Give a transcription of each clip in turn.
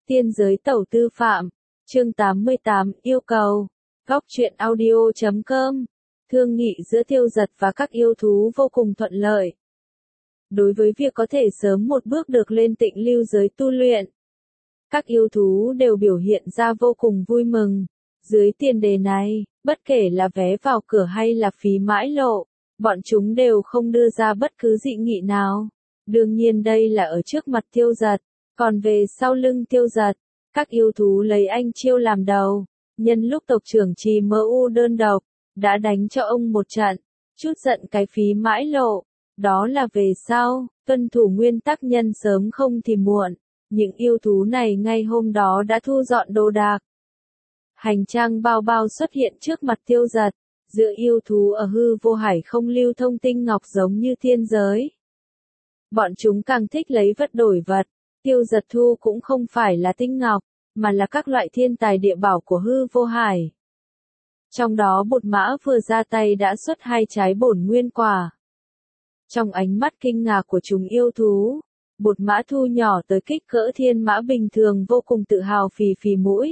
Tiên giới tẩu tư phạm, chương 88, yêu cầu. Góc truyện audio.com. Thương nghị giữa Tiêu Dật và các yêu thú vô cùng thuận lợi. Đối với việc có thể sớm một bước được lên Tịnh Lưu giới tu luyện, các yêu thú đều biểu hiện ra vô cùng vui mừng. Dưới tiền đề này, bất kể là vé vào cửa hay là phí mãi lộ, bọn chúng đều không đưa ra bất cứ dị nghị nào. Đương nhiên đây là ở trước mặt Tiêu Dật, còn về sau lưng Tiêu Dật, các yêu thú lấy anh Chiêu làm đầu. Nhân lúc tộc trưởng Trì Mơ U đơn độc, đã đánh cho ông một trận, chút giận cái phí mãi lộ. Đó là về sau, tuân thủ nguyên tắc nhân sớm không thì muộn. Những yêu thú này ngay hôm đó đã thu dọn đồ đạc. Hành trang bao bao xuất hiện trước mặt Tiêu Dật. Giữa yêu thú ở hư vô hải không lưu thông tinh ngọc giống như thiên giới. Bọn chúng càng thích lấy vật đổi vật. Tiêu Dật thu cũng không phải là tinh ngọc, mà là các loại thiên tài địa bảo của hư vô hải. Trong đó Bột Mã vừa ra tay đã xuất 2 trái bổn nguyên quả. Trong ánh mắt kinh ngạc của chúng yêu thú, Bột Mã thu nhỏ tới kích cỡ thiên mã bình thường vô cùng tự hào phì phì mũi.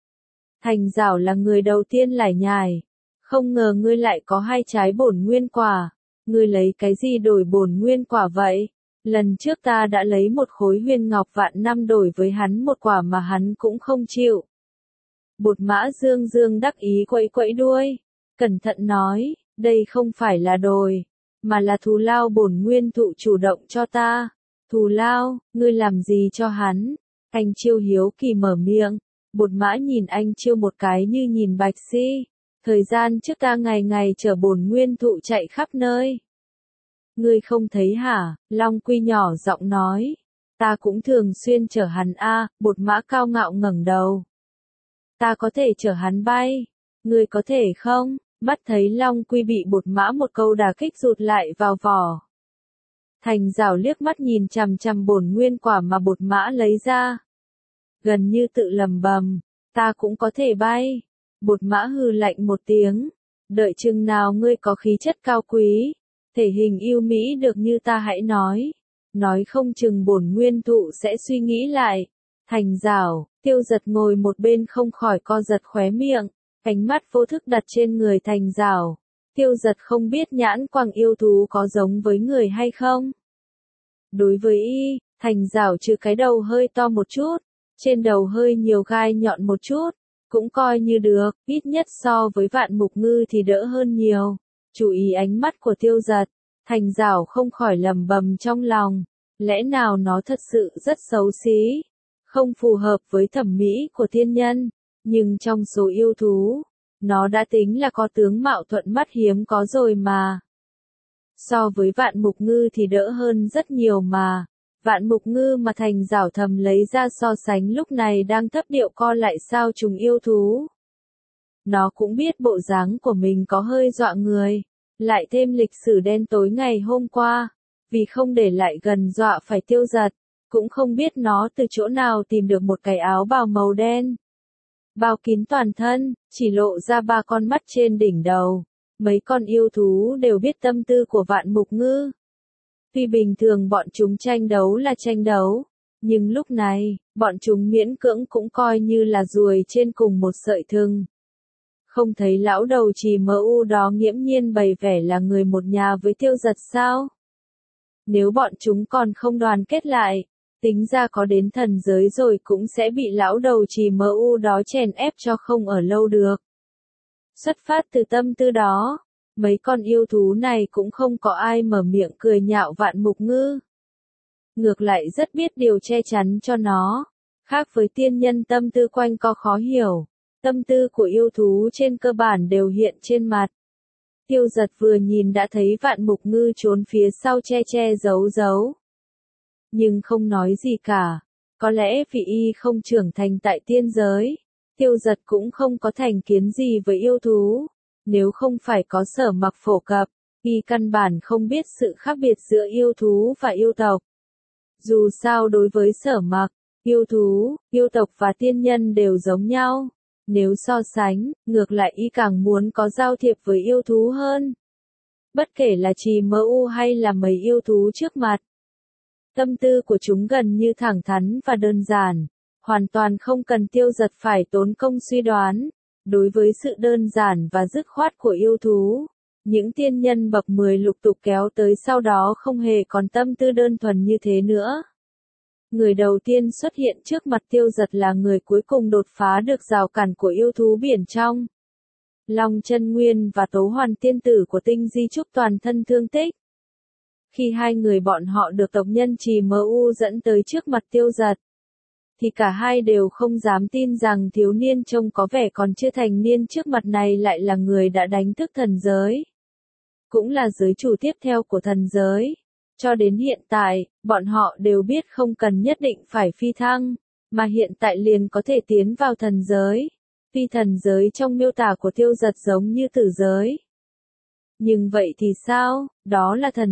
Thành Giảo là người đầu tiên lải nhải. Không ngờ ngươi lại có 2 trái bổn nguyên quả. Ngươi lấy cái gì đổi bổn nguyên quả vậy? Lần trước ta đã lấy một khối huyền ngọc vạn năm đổi với hắn một quả mà hắn cũng không chịu. Bột Mã dương dương đắc ý quẫy quẫy đuôi. Cẩn thận nói, đây không phải là đồi, mà là thù lao bổn nguyên thụ chủ động cho ta. Thù lao, ngươi làm gì cho hắn? Anh Chiêu hiếu kỳ mở miệng. Bột Mã nhìn anh Chiêu một cái như nhìn bạch si. Thời gian trước ta ngày ngày chở bổn nguyên thụ chạy khắp nơi. Ngươi không thấy hả? Long Quy nhỏ giọng nói. Ta cũng thường xuyên chở hắn a. Bột Mã cao ngạo ngẩng đầu. Ta có thể chở hắn bay. Ngươi có thể không? Mắt thấy Long Quy bị Bột Mã một câu đả kích rụt lại vào vỏ. Thành Giảo liếc mắt nhìn chằm chằm bổn nguyên quả mà Bột Mã lấy ra. Gần như tự lầm bầm. Ta cũng có thể bay. Bột Mã hừ lạnh một tiếng. Đợi chừng nào ngươi có khí chất cao quý, thể hình yêu mỹ được như ta hãy nói. Nói không chừng bổn nguyên thụ sẽ suy nghĩ lại. Thành Giảo, Tiêu Dật ngồi một bên không khỏi co giật khóe miệng. Ánh mắt vô thức đặt trên người Thành Giảo. Tiêu Dật không biết nhãn quang yêu thú có giống với người hay không. Đối với y, Thành Giảo trừ cái đầu hơi to một chút, trên đầu hơi nhiều gai nhọn một chút, cũng coi như được, ít nhất so với Vạn Mục Ngư thì đỡ hơn nhiều. Chú ý ánh mắt của Tiêu Dật, Thành Giảo không khỏi lầm bầm trong lòng, lẽ nào nó thật sự rất xấu xí, không phù hợp với thẩm mỹ của thiên nhân, nhưng trong số yêu thú, nó đã tính là có tướng mạo thuận mắt hiếm có rồi mà. So với Vạn Mục Ngư thì đỡ hơn rất nhiều mà. Vạn Mục Ngư mà Thành Giảo thầm lấy ra so sánh lúc này đang thấp điệu co lại sao trùng yêu thú. Nó cũng biết bộ dáng của mình có hơi dọa người, lại thêm lịch sử đen tối ngày hôm qua, vì không để lại gần dọa phải Tiêu Dật, cũng không biết nó từ chỗ nào tìm được một cái áo bào màu đen. Bao kín toàn thân, chỉ lộ ra 3 con mắt trên đỉnh đầu. Mấy con yêu thú đều biết tâm tư của Vạn Mục Ngư. Tuy bình thường bọn chúng tranh đấu là tranh đấu, nhưng lúc này, bọn chúng miễn cưỡng cũng coi như là ruồi trên cùng một sợi thừng. Không thấy lão đầu Trì Mơ U đó nghiễm nhiên bày vẻ là người một nhà với Tiêu Dật sao? Nếu bọn chúng còn không đoàn kết lại, tính ra có đến thần giới rồi cũng sẽ bị lão đầu Trì Mơ U đó chèn ép cho không ở lâu được. Xuất phát từ tâm tư đó, mấy con yêu thú này cũng không có ai mở miệng cười nhạo Vạn Mục Ngư. Ngược lại rất biết điều che chắn cho nó. Khác với tiên nhân tâm tư quanh co khó hiểu, tâm tư của yêu thú trên cơ bản đều hiện trên mặt. Tiêu Dật vừa nhìn đã thấy Vạn Mục Ngư trốn phía sau che giấu giấu. Nhưng không nói gì cả. Có lẽ vì y không trưởng thành tại tiên giới, Tiêu Dật cũng không có thành kiến gì với yêu thú. Nếu không phải có Sở Mặc phổ cập, y căn bản không biết sự khác biệt giữa yêu thú và yêu tộc. Dù sao đối với Sở Mặc, yêu thú, yêu tộc và tiên nhân đều giống nhau. Nếu so sánh, ngược lại y càng muốn có giao thiệp với yêu thú hơn. Bất kể là Trì Mơ U hay là mấy yêu thú trước mặt. Tâm tư của chúng gần như thẳng thắn và đơn giản. hoàn toàn không cần Tiêu Giật phải tốn công suy đoán. Đối với sự đơn giản và dứt khoát của yêu thú, những tiên nhân bậc 10 lục tục kéo tới sau đó không hề còn tâm tư đơn thuần như thế nữa. Người đầu tiên xuất hiện trước mặt Tiêu Giật là người cuối cùng đột phá được rào cản của yêu thú biển trong. Long Chân Nguyên và Tố Hoàn tiên tử của Tinh Di Trúc toàn thân thương tích. Khi hai người bọn họ được tộc nhân Trì MU dẫn tới trước mặt Tiêu Giật, thì cả hai đều không dám tin rằng thiếu niên trông có vẻ còn chưa thành niên trước mặt này lại là người đã đánh thức thần giới. Cũng là giới chủ tiếp theo của thần giới. Cho đến hiện tại, bọn họ đều biết không cần nhất định phải phi thăng, mà hiện tại liền có thể tiến vào thần giới. Phi thần giới trong miêu tả của Tiêu Giật giống như tử giới. Nhưng vậy thì sao? Đó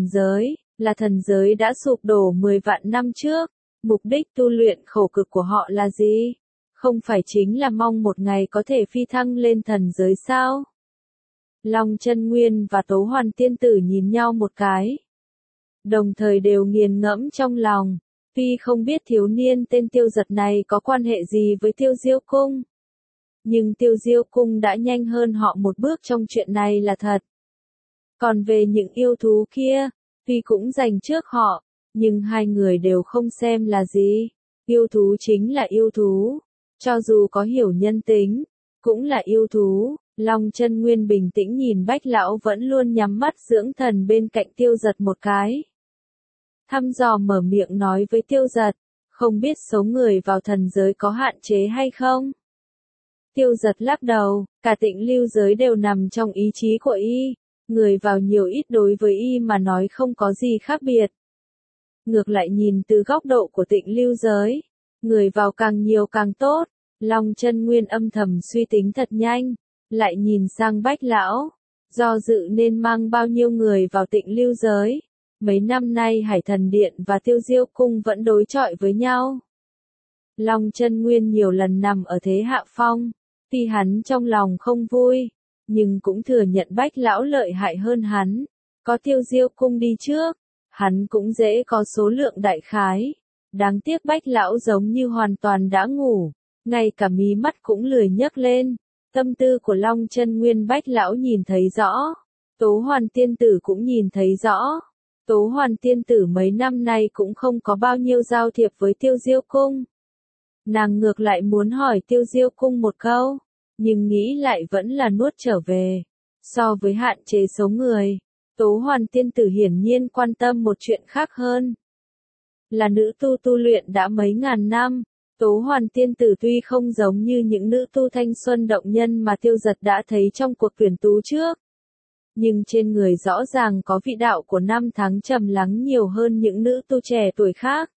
là thần giới đã sụp đổ 10 vạn năm trước. Mục đích tu luyện khổ cực của họ là gì? Không phải chính là mong một ngày có thể phi thăng lên thần giới sao? Long Chân Nguyên và Tố Hoàn tiên tử nhìn nhau một cái. Đồng thời đều nghiền ngẫm trong lòng. Tuy không biết thiếu niên tên Tiêu Giật này có quan hệ gì với Tiêu Diêu Cung. Nhưng Tiêu Diêu Cung đã nhanh hơn họ một bước trong chuyện này là thật. Còn về những yêu thú kia, tuy cũng giành trước họ, nhưng hai người đều không xem là gì. Yêu thú chính là yêu thú. Cho dù có hiểu nhân tính, cũng là yêu thú. Long Chân Nguyên bình tĩnh nhìn Bách Lão vẫn luôn nhắm mắt dưỡng thần bên cạnh Tiêu Giật một cái. Thăm dò mở miệng nói với Tiêu Giật, không biết số người vào thần giới có hạn chế hay không? Tiêu Giật lắc đầu, cả Tịnh Lưu giới đều nằm trong ý chí của y. Người vào nhiều ít đối với y mà nói không có gì khác biệt. Ngược lại nhìn từ góc độ của Tịnh Lưu giới, người vào càng nhiều càng tốt. Long Chân Nguyên âm thầm suy tính thật nhanh, lại nhìn sang Bách Lão, do dự nên mang bao nhiêu người vào Tịnh Lưu giới. Mấy năm nay Hải Thần Điện và Tiêu Diêu Cung vẫn đối chọi với nhau. Long Chân Nguyên nhiều lần nằm ở thế hạ phong, tuy hắn trong lòng không vui, nhưng cũng thừa nhận Bách Lão lợi hại hơn hắn. Có Tiêu Diêu Cung đi trước, hắn cũng dễ có số lượng đại khái. Đáng tiếc Bách Lão giống như hoàn toàn đã ngủ, ngay cả mí mắt cũng lười nhấc lên. Tâm tư của Long Chân Nguyên Bách Lão nhìn thấy rõ. Tố Hoàn tiên tử cũng nhìn thấy rõ. Tố Hoàn tiên tử mấy năm nay cũng không có bao nhiêu giao thiệp với Tiêu Diêu Cung. Nàng ngược lại muốn hỏi Tiêu Diêu Cung một câu, nhưng nghĩ lại vẫn là nuốt trở về. So với hạn chế số người, Tố Hoàn tiên tử hiển nhiên quan tâm một chuyện khác hơn. Là nữ tu luyện đã mấy ngàn năm, Tố Hoàn tiên tử tuy không giống như những nữ tu thanh xuân động nhân mà Tiêu Giật đã thấy trong cuộc tuyển tú trước. Nhưng trên người rõ ràng có vị đạo của năm tháng trầm lắng nhiều hơn những nữ tu trẻ tuổi khác.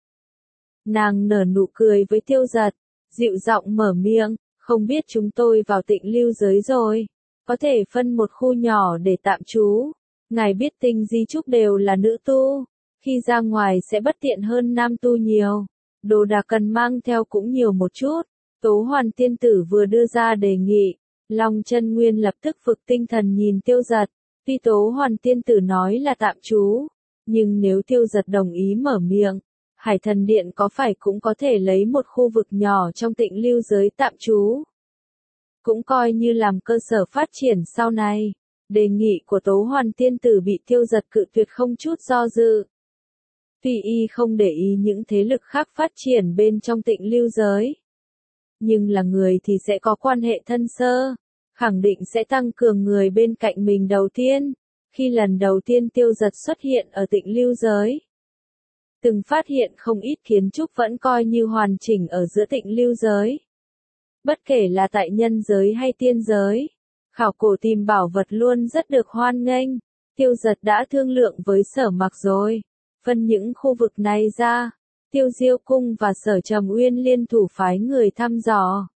Nàng nở nụ cười với Tiêu Giật, dịu giọng mở miệng, không biết chúng tôi vào Tịnh Lưu giới rồi, có thể phân một khu nhỏ để tạm trú. Ngài biết Tinh Di Trúc đều là nữ tu, khi ra ngoài sẽ bất tiện hơn nam tu nhiều, đồ đạc cần mang theo cũng nhiều một chút. Tố Hoàn tiên tử vừa đưa ra đề nghị, Long Chân Nguyên lập tức vực tinh thần nhìn Tiêu Giật. Tuy Tố Hoàn tiên tử nói là tạm trú, nhưng nếu Tiêu Giật đồng ý mở miệng, Hải Thần Điện có phải cũng có thể lấy một khu vực nhỏ trong Tịnh Lưu giới tạm trú. Cũng coi như làm cơ sở phát triển sau này. Đề nghị của Tố Hoàn tiên tử bị Tiêu Giật cự tuyệt không chút do dự. Tuy y không để ý những thế lực khác phát triển bên trong Tịnh Lưu giới, nhưng là người thì sẽ có quan hệ thân sơ. Khẳng định sẽ tăng cường người bên cạnh mình đầu tiên. Khi lần đầu tiên Tiêu Giật xuất hiện ở Tịnh Lưu giới, từng phát hiện không ít kiến trúc vẫn coi như hoàn chỉnh ở giữa Tịnh Lưu giới. Bất kể là tại nhân giới hay tiên giới, khảo cổ tìm bảo vật luôn rất được hoan nghênh. Tiêu Giật đã thương lượng với Sở Mặc rồi, phân những khu vực này ra. Tiêu Diêu Cung và Sở Trầm Uyên liên thủ phái người thăm dò.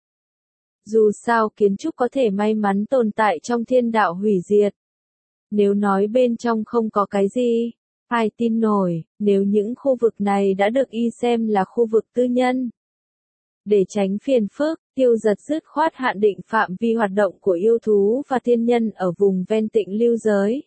Dù sao kiến trúc có thể may mắn tồn tại trong thiên đạo hủy diệt. Nếu nói bên trong không có cái gì, ai tin nổi, nếu những khu vực này đã được y xem là khu vực tư nhân. Để tránh phiền phức, Tiêu Giật dứt khoát hạn định phạm vi hoạt động của yêu thú và thiên nhân ở vùng ven Tịnh Lưu giới.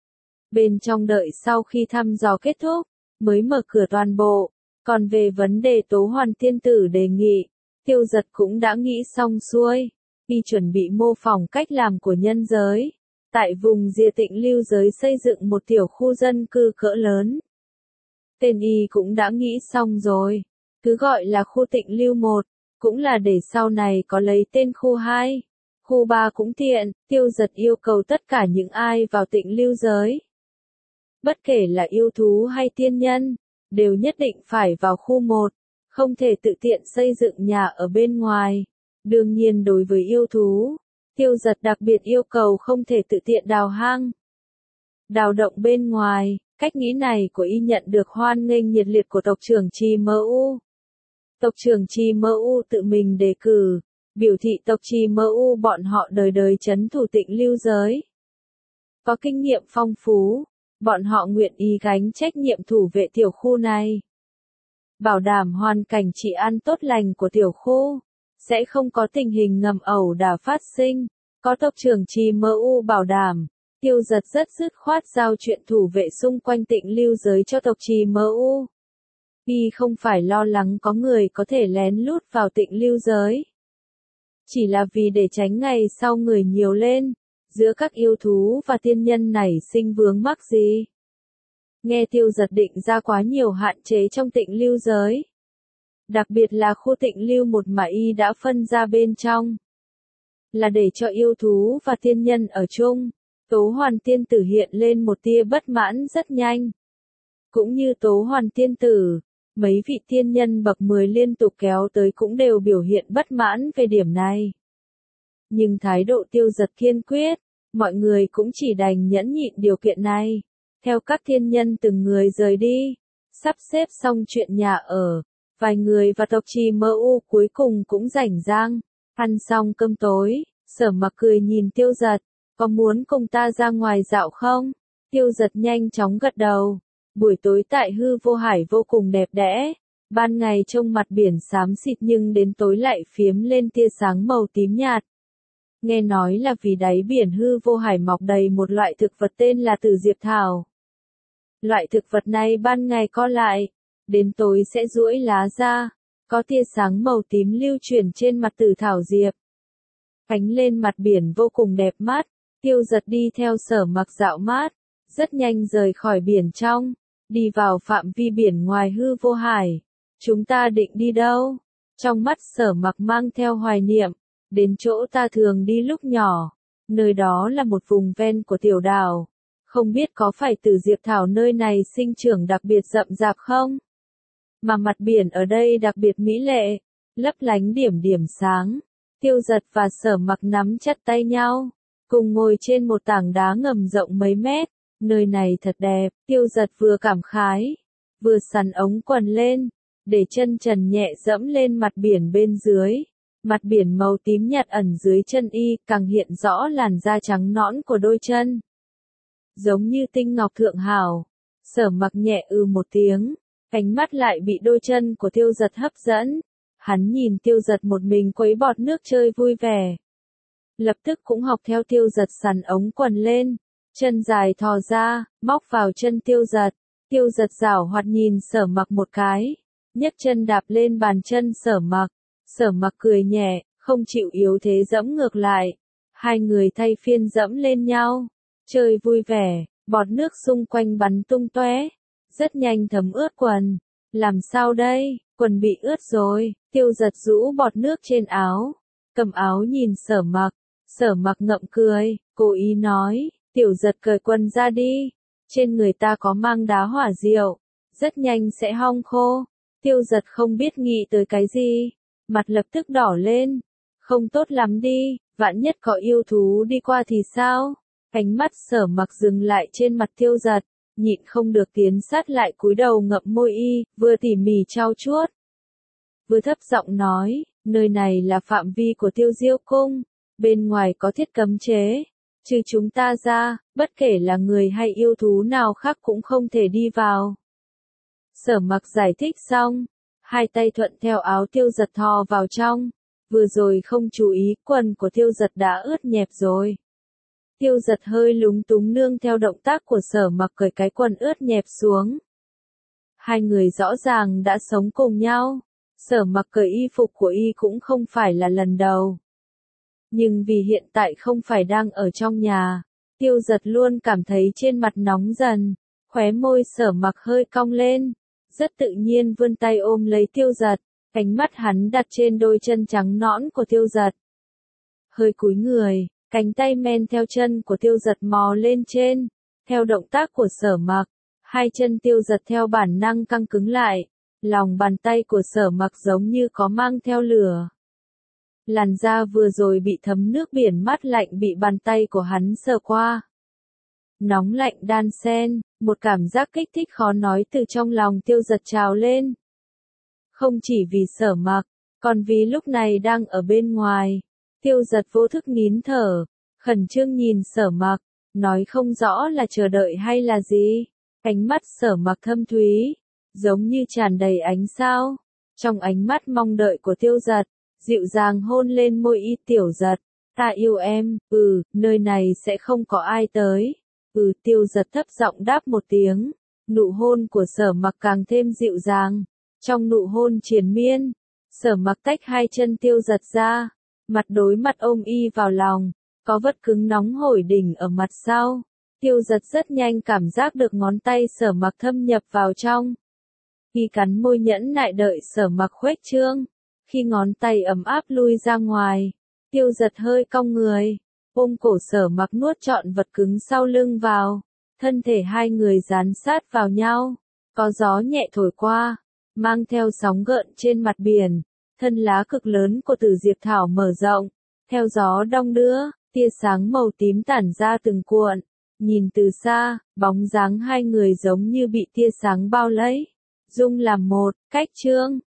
Bên trong đợi sau khi thăm dò kết thúc, mới mở cửa toàn bộ. Còn về vấn đề Tố Hoàn tiên tử đề nghị, Tiêu Giật cũng đã nghĩ xong xuôi, y chuẩn bị mô phỏng cách làm của nhân giới. Tại vùng Diệt Tịnh Lưu giới xây dựng một tiểu khu dân cư cỡ lớn. Tên y cũng đã nghĩ xong rồi, cứ gọi là khu Tịnh Lưu 1, cũng là để sau này có lấy tên khu 2. Khu 3 cũng tiện. Tiêu Giật yêu cầu tất cả những ai vào Tịnh Lưu giới, bất kể là yêu thú hay tiên nhân, đều nhất định phải vào khu 1, không thể tự tiện xây dựng nhà ở bên ngoài. Đương nhiên đối với yêu thú, Tiêu Giật đặc biệt yêu cầu không thể tự tiện đào hang, đào động bên ngoài. Cách nghĩ này của y nhận được hoan nghênh nhiệt liệt của tộc trưởng Trì Mơ U. Tộc trưởng Trì Mơ U tự mình đề cử, biểu thị tộc Trì Mơ U bọn họ đời đời trấn thủ Tịnh Lưu giới. Có kinh nghiệm phong phú, bọn họ nguyện ý gánh trách nhiệm thủ vệ tiểu khu này. Bảo đảm hoàn cảnh trị an tốt lành của tiểu khu, sẽ không có tình hình ngầm ẩu đả phát sinh. Có tộc trưởng Trì Mơ U bảo đảm, Tiêu Giật rất dứt khoát giao chuyện thủ vệ xung quanh Tịnh Lưu giới cho tộc Trì Mơ U. Y không phải lo lắng có người có thể lén lút vào Tịnh Lưu giới, chỉ là vì để tránh ngày sau người nhiều lên, giữa các yêu thú và tiên nhân nảy sinh vướng mắc gì. Nghe Tiêu Giật định ra quá nhiều hạn chế trong Tịnh Lưu giới, đặc biệt là khu Tịnh Lưu 1 mà y đã phân ra bên trong, là để cho yêu thú và tiên nhân ở chung. Tố Hoàn Tiên Tử hiện lên một tia bất mãn rất nhanh. Cũng như Tố Hoàn Tiên Tử, mấy vị tiên nhân bậc 10 liên tục kéo tới cũng đều biểu hiện bất mãn về điểm này. Nhưng thái độ Tiêu Giật kiên quyết, mọi người cũng chỉ đành nhẫn nhịn điều kiện này. Theo các tiên nhân từng người rời đi, sắp xếp xong chuyện nhà ở, vài người và tộc Trì Mơ U cuối cùng cũng rảnh rang. Ăn xong cơm tối, Sở Mặc cười nhìn Tiêu Giật, có muốn cùng ta ra ngoài dạo không? Tiêu Giật nhanh chóng gật đầu. Buổi tối tại Hư Vô Hải vô cùng đẹp đẽ. Ban ngày trông mặt biển xám xịt nhưng đến tối lại phiếm lên tia sáng màu tím nhạt. Nghe nói là vì đáy biển Hư Vô Hải mọc đầy một loại thực vật tên là Tử Diệp Thảo. Loại thực vật này ban ngày co lại, đến tối sẽ duỗi lá ra, có tia sáng màu tím lưu chuyển trên mặt tử thảo diệp. Ánh lên mặt biển vô cùng đẹp mắt. Tiêu Giật đi theo Sở Mặc dạo mát, rất nhanh rời khỏi biển trong, đi vào phạm vi biển ngoài Hư Vô Hải. Chúng ta định đi đâu? Trong mắt Sở Mặc mang theo hoài niệm, đến chỗ ta thường đi lúc nhỏ, nơi đó là một vùng ven của tiểu đảo. Không biết có phải Tử Diệp Thảo nơi này sinh trưởng đặc biệt rậm rạp không? Mà mặt biển ở đây đặc biệt mỹ lệ, lấp lánh điểm điểm sáng. Tiêu Giật và Sở Mặc nắm chặt tay nhau, cùng ngồi trên một tảng đá ngầm rộng mấy mét. Nơi này thật đẹp. Tiêu Giật vừa cảm khái, vừa xắn ống quần lên, để chân trần nhẹ dẫm lên mặt biển bên dưới. Mặt biển màu tím nhạt ẩn dưới chân y, càng hiện rõ làn da trắng nõn của đôi chân, giống như tinh ngọc thượng hảo. Sở Mặc nhẹ một tiếng, ánh mắt lại bị đôi chân của Tiêu Giật hấp dẫn. Hắn nhìn Tiêu Giật một mình quấy bọt nước chơi vui vẻ, lập tức cũng học theo Tiêu Giật xắn ống quần lên, chân dài thò ra, móc vào chân Tiêu Giật. Tiêu Giật giảo hoạt nhìn Sở Mặc một cái, nhấc chân đạp lên bàn chân Sở Mặc. Sở Mặc cười nhẹ, không chịu yếu thế dẫm ngược lại. Hai người thay phiên dẫm lên nhau, chơi vui vẻ, bọt nước xung quanh bắn tung tóe, rất nhanh thấm ướt quần. Làm sao đây, quần bị ướt rồi. Tiêu Giật rũ bọt nước trên áo, cầm áo nhìn Sở Mặc. Sở Mặc ngậm cười, cố ý nói, Tiểu Giật cởi quần ra đi, trên người ta có mang đá hỏa diệu, rất nhanh sẽ hong khô. Tiêu Giật không biết nghĩ tới cái gì, mặt lập tức đỏ lên. Không tốt lắm đi, vạn nhất có yêu thú đi qua thì sao? Ánh mắt Sở Mặc dừng lại trên mặt Tiêu Giật, nhịn không được tiến sát lại cúi đầu ngậm môi y, vừa tỉ mỉ trau chuốt, vừa thấp giọng nói, nơi này là phạm vi của Tiêu Diêu Cung, bên ngoài có thiết cấm chế, trừ chúng ta ra, bất kể là người hay yêu thú nào khác cũng không thể đi vào. Sở Mặc giải thích xong, hai tay thuận theo áo Tiêu Giật thò vào trong, vừa rồi không chú ý, quần của Tiêu Giật đã ướt nhẹp rồi. Tiêu Giật hơi lúng túng nương theo động tác của Sở Mặc cởi cái quần ướt nhẹp xuống. Hai người rõ ràng đã sống cùng nhau, Sở Mặc cởi y phục của y cũng không phải là lần đầu. Nhưng vì hiện tại không phải đang ở trong nhà, Tiêu Giật luôn cảm thấy trên mặt nóng dần, khóe môi Sở Mặc hơi cong lên, rất tự nhiên vươn tay ôm lấy Tiêu Giật, ánh mắt hắn đặt trên đôi chân trắng nõn của Tiêu Giật. Hơi cúi người, cánh tay men theo chân của Tiêu Giật mò lên trên, theo động tác của Sở Mặc, hai chân Tiêu Giật theo bản năng căng cứng lại, lòng bàn tay của Sở Mặc giống như có mang theo lửa. Làn da vừa rồi bị thấm nước biển mát lạnh bị bàn tay của hắn sờ qua. Nóng lạnh đan xen, một cảm giác kích thích khó nói từ trong lòng Tiêu Giật trào lên. Không chỉ vì Sở Mặc, còn vì lúc này đang ở bên ngoài, Tiêu Giật vô thức nín thở, khẩn trương nhìn Sở Mặc, nói không rõ là chờ đợi hay là gì. Ánh mắt Sở Mặc thâm thúy, giống như tràn đầy ánh sao. Trong ánh mắt mong đợi của Tiêu Giật, dịu dàng hôn lên môi y. Tiểu Giật, ta yêu em, nơi này sẽ không có ai tới. Tiêu Giật thấp giọng đáp một tiếng, nụ hôn của Sở Mặc càng thêm dịu dàng. Trong nụ hôn triền miên, Sở Mặc tách hai chân Tiêu Giật ra, mặt đối mặt ôm y vào lòng, có vật cứng nóng hổi đỉnh ở mặt sau. Tiêu Giật rất nhanh cảm giác được ngón tay Sở Mặc thâm nhập vào trong. Y cắn môi nhẫn nại đợi Sở Mặc khuếch trương. Khi ngón tay ấm áp lui ra ngoài, Tiêu Giật hơi cong người, ôm cổ Sở Mặc nuốt trọn vật cứng sau lưng vào, thân thể hai người dán sát vào nhau, có gió nhẹ thổi qua, mang theo sóng gợn trên mặt biển, thân lá cực lớn của Tử Diệp Thảo mở rộng, theo gió đong đưa, tia sáng màu tím tản ra từng cuộn, nhìn từ xa, bóng dáng hai người giống như bị tia sáng bao lấy, dung làm một. Cách chương